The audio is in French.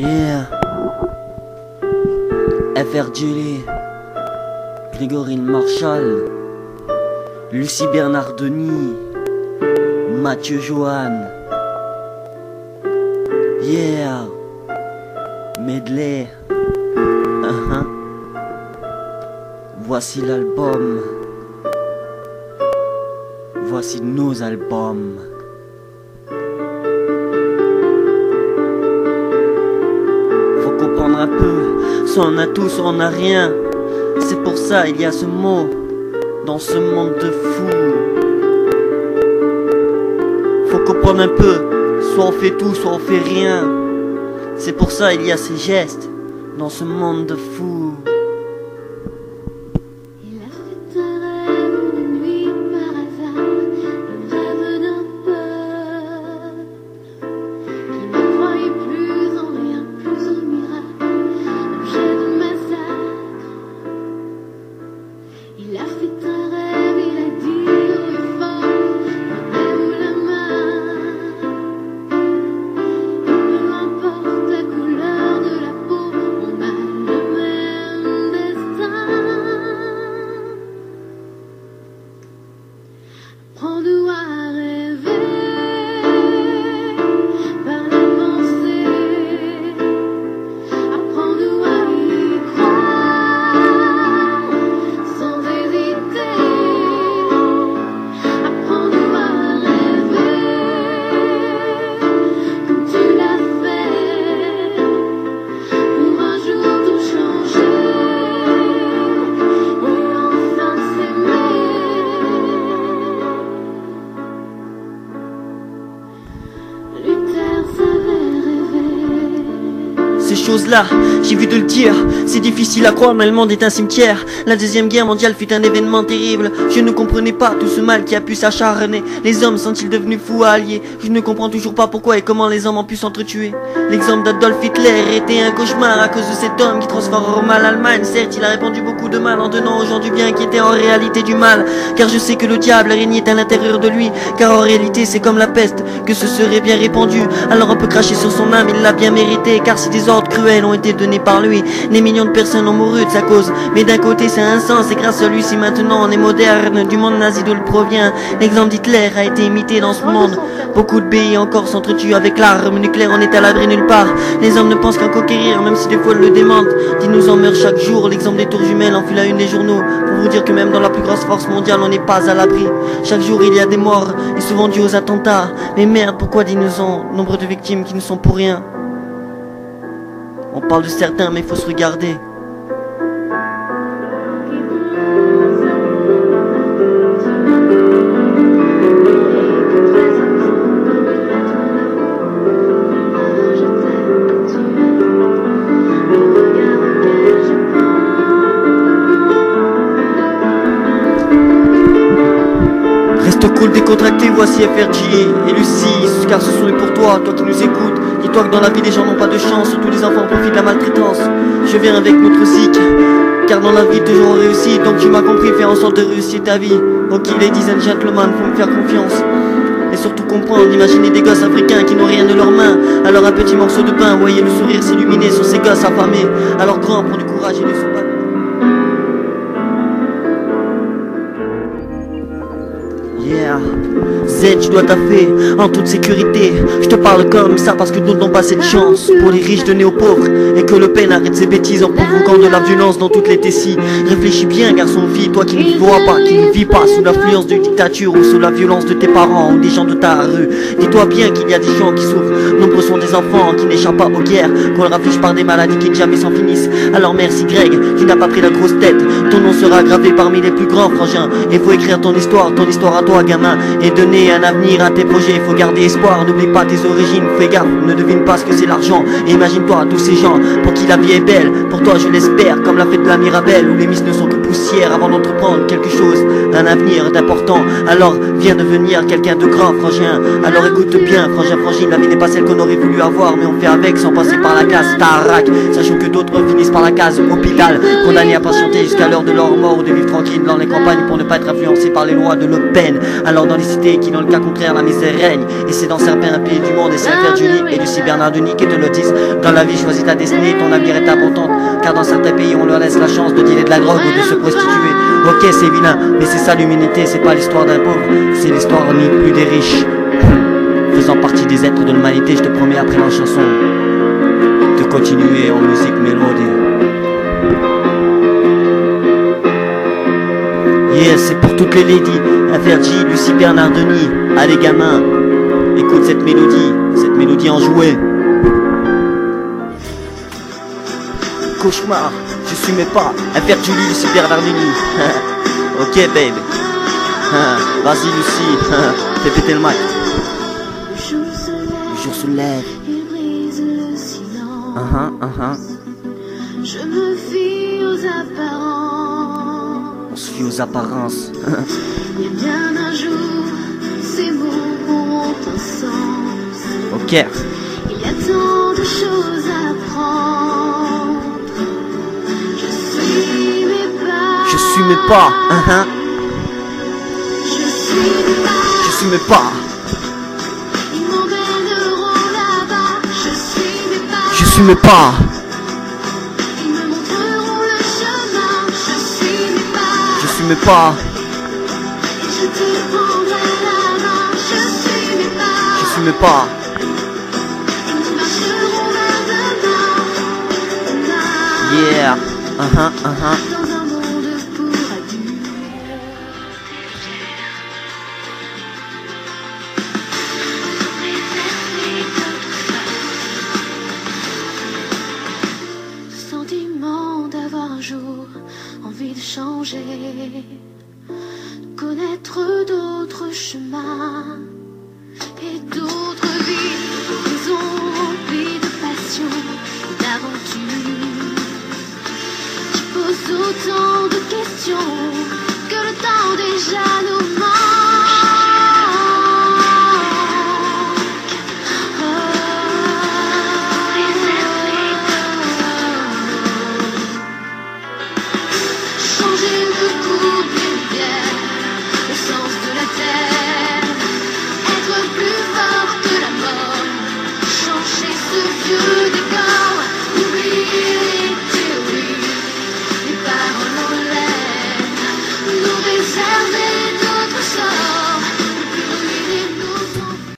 Yeah. FR Jelly, Grégory Marshall, Lucie Bernardoni, Mathieu Johan. Yeah. Medley. Voici l'album. Voici nos albums. Faut comprendre un peu, soit on a tout, soit on a rien. C'est pour ça il y a ce mot dans ce monde de fous. Faut comprendre un peu, soit on fait tout, soit on fait rien. C'est pour ça il y a ces gestes dans ce monde de fous. Ces choses-là, j'ai vu de le dire, c'est difficile à croire mais le monde est un cimetière. La deuxième guerre mondiale fut un événement terrible. Je ne comprenais pas tout ce mal qui a pu s'acharner. Les hommes sont-ils devenus fous à allier? Je ne comprends toujours pas pourquoi et comment les hommes ont pu s'entretuer. L'exemple d'Adolf Hitler était un cauchemar à cause de cet homme qui transforma l'Allemagne. Certes, il a répandu beaucoup de mal en donnant aux gens du bien qui était en réalité du mal. Car je sais que le diable régnait à l'intérieur de lui. Car en réalité c'est comme la peste, que ce serait bien répandu. Alors on peut cracher sur son âme, il l'a bien mérité. Car si des ordres cruels ont été donnés par lui, des millions de personnes ont mouru de sa cause. Mais d'un côté c'est un sens, et grâce à lui si maintenant on est moderne du monde nazi d'où il provient. L'exemple d'Hitler a été imité dans ce monde. Beaucoup de pays encore s'entretuent avec l'arme nucléaire, on est à l'abri nulle part. Les hommes ne pensent qu'à conquérir, même si des fois ils le démentent. Dis-nous en meurt chaque jour, l'exemple des tours jumelles en fut la une des journaux. Pour vous dire que même dans la plus grosse force mondiale on n'est pas à l'abri. Chaque jour il y a des morts, et souvent dus aux attentats. Mais merde, pourquoi dis-nous en nombre de victimes qui ne sont pour rien? On parle de certains mais il faut se regarder. Reste cool, décontracté, voici FRJ et Lucie, car ce son est pour toi, toi qui nous écoutes. Dis-toi que dans la vie les gens n'ont pas de chance, surtout les enfants profitent de la maltraitance. Je viens avec notre zik, car dans la vie toujours on réussit. Donc tu m'as compris, fais en sorte de réussir ta vie. Ok ladies and gentlemen, faut me faire confiance. Et surtout comprendre, imaginez des gosses africains qui n'ont rien de leurs mains. Alors un petit morceau de pain, voyez le sourire s'illuminer sur ces gosses affamés. Alors grand, prends du courage et ne sois pas... Yeah, Z, tu dois taffer en toute sécurité. Je te parle comme ça parce que d'autres n'ont pas cette chance. Pour les riches donner aux pauvres, et que Le Pen arrête ses bêtises en provoquant de la violence dans toutes les tessis. Réfléchis bien garçon, fille, toi qui ne vois pas, qui ne vis pas sous l'influence d'une dictature ou sous la violence de tes parents ou des gens de ta rue. Dis-toi bien qu'il y a des gens qui souffrent. Nombreux sont des enfants qui n'échappent pas aux guerres, qu'on leur afflige par des maladies qui ne jamais s'en finissent. Alors merci Greg, tu n'as pas pris la grosse tête. Ton nom sera gravé parmi les plus grands frangins. Et faut écrire ton histoire à toi gamin, et donner un avenir à tes projets. Faut garder espoir, n'oublie pas tes origines. Fais gaffe, ne devine pas ce que c'est l'argent. Et imagine-toi tous ces gens pour qui la vie est belle. Pour toi je l'espère, comme la fête de la Mirabelle, où les miss ne sont que poussière avant d'entreprendre quelque chose, un avenir d'important. Alors viens devenir quelqu'un de grand, frangin. Alors écoute bien, frangin, frangine, la vie n'est pas celle qu'on aurait voulu avoir, mais on fait avec sans passer par la case Starac, sachant que d'autres finissent par la case hôpital, condamnés à patienter jusqu'à l'heure de leur mort ou de vivre tranquille dans les campagnes pour ne pas être influencés par les lois de Le Pen. Alors dans les cités qui dans le cas contraire la misère règne, et c'est dans certains pays du monde, et c'est l'affaire du lit et Lucie Bernardoni qui te le disent. Dans la vie, choisis ta destinée, ton avenir est important, car dans certains pays on leur laisse la chance de dealer de la drogue ou de se prostituer. Ok, c'est vilain, mais c'est ça l'humanité, c'est pas l'histoire d'un pauvre, c'est l'histoire ni plus des riches. Faisant partie des êtres de l'humanité, je te promets après la chanson de continuer en musique mélodie. Yeah, c'est pour toutes les ladies, FRJ, Lucie Bernardoni. Allez gamins, écoute cette mélodie enjouée. Cauchemar, je suis mes pas, FRJ, Lucie Bernardoni. Ok babe, vas-y Lucie, fais péter le mic. Le jour se lève, il brise le silence. Je me fie aux apparences. On se fie aux apparences. Et bien un jour, ces mots auront un sens. Ok. Il y a tant de choses à prendre. Je suis mes pas. Je suis mes pas. Je suis mes pas. Je suis mes pas. Ils m'emmèneront là-bas. Je suis mes pas. Je suis mes pas. Ils me montreront le chemin. Je suis mes pas. Je suis mes pas. Et je te prendrai la main. Je suis mes pas. Je suis mes pas. Et nous marcherons vers demain. Yeah. Dans un monde pour adultes. Le sentiment d'avoir un jour envie de changer, de connaître d'autres chemins et d'autres vies, ils ont rempli de passion et d'aventure. Je pose autant de questions que le temps déjà ne